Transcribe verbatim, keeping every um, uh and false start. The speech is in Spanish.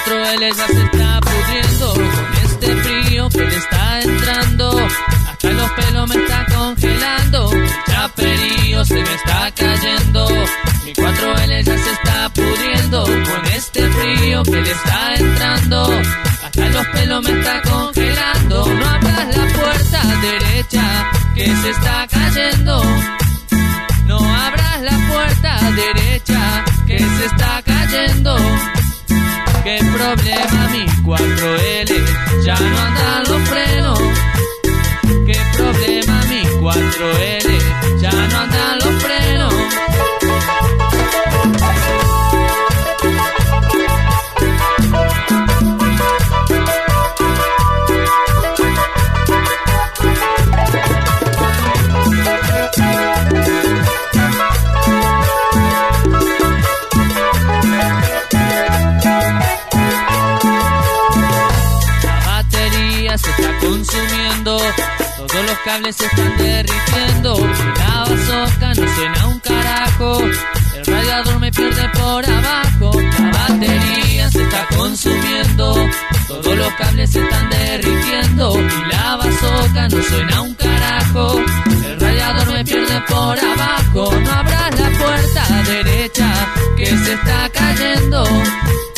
cuatro L ya se está pudriendo con este frío que le está entrando. Hasta los pelos me está congelando, el chaperío se me está cayendo. Mi cuatro L ya se está pudriendo con este frío que le está entrando. Hasta los pelos me está congelando. No abras la puerta derecha que se está cayendo. No abras la puerta derecha que se está cayendo. Qué problema, mi cuatro L ya no andan los frenos. Qué problema, mi cuatro L ya no andan los frenos. Se está consumiendo, todos los cables se están derritiendo. La bazooka no suena un carajo, el radiador me pierde por abajo. La batería se está consumiendo, todos los cables se están derritiendo. Y la bazooka no suena un carajo, el radiador me pierde por abajo. No abras la puerta derecha que se está cayendo.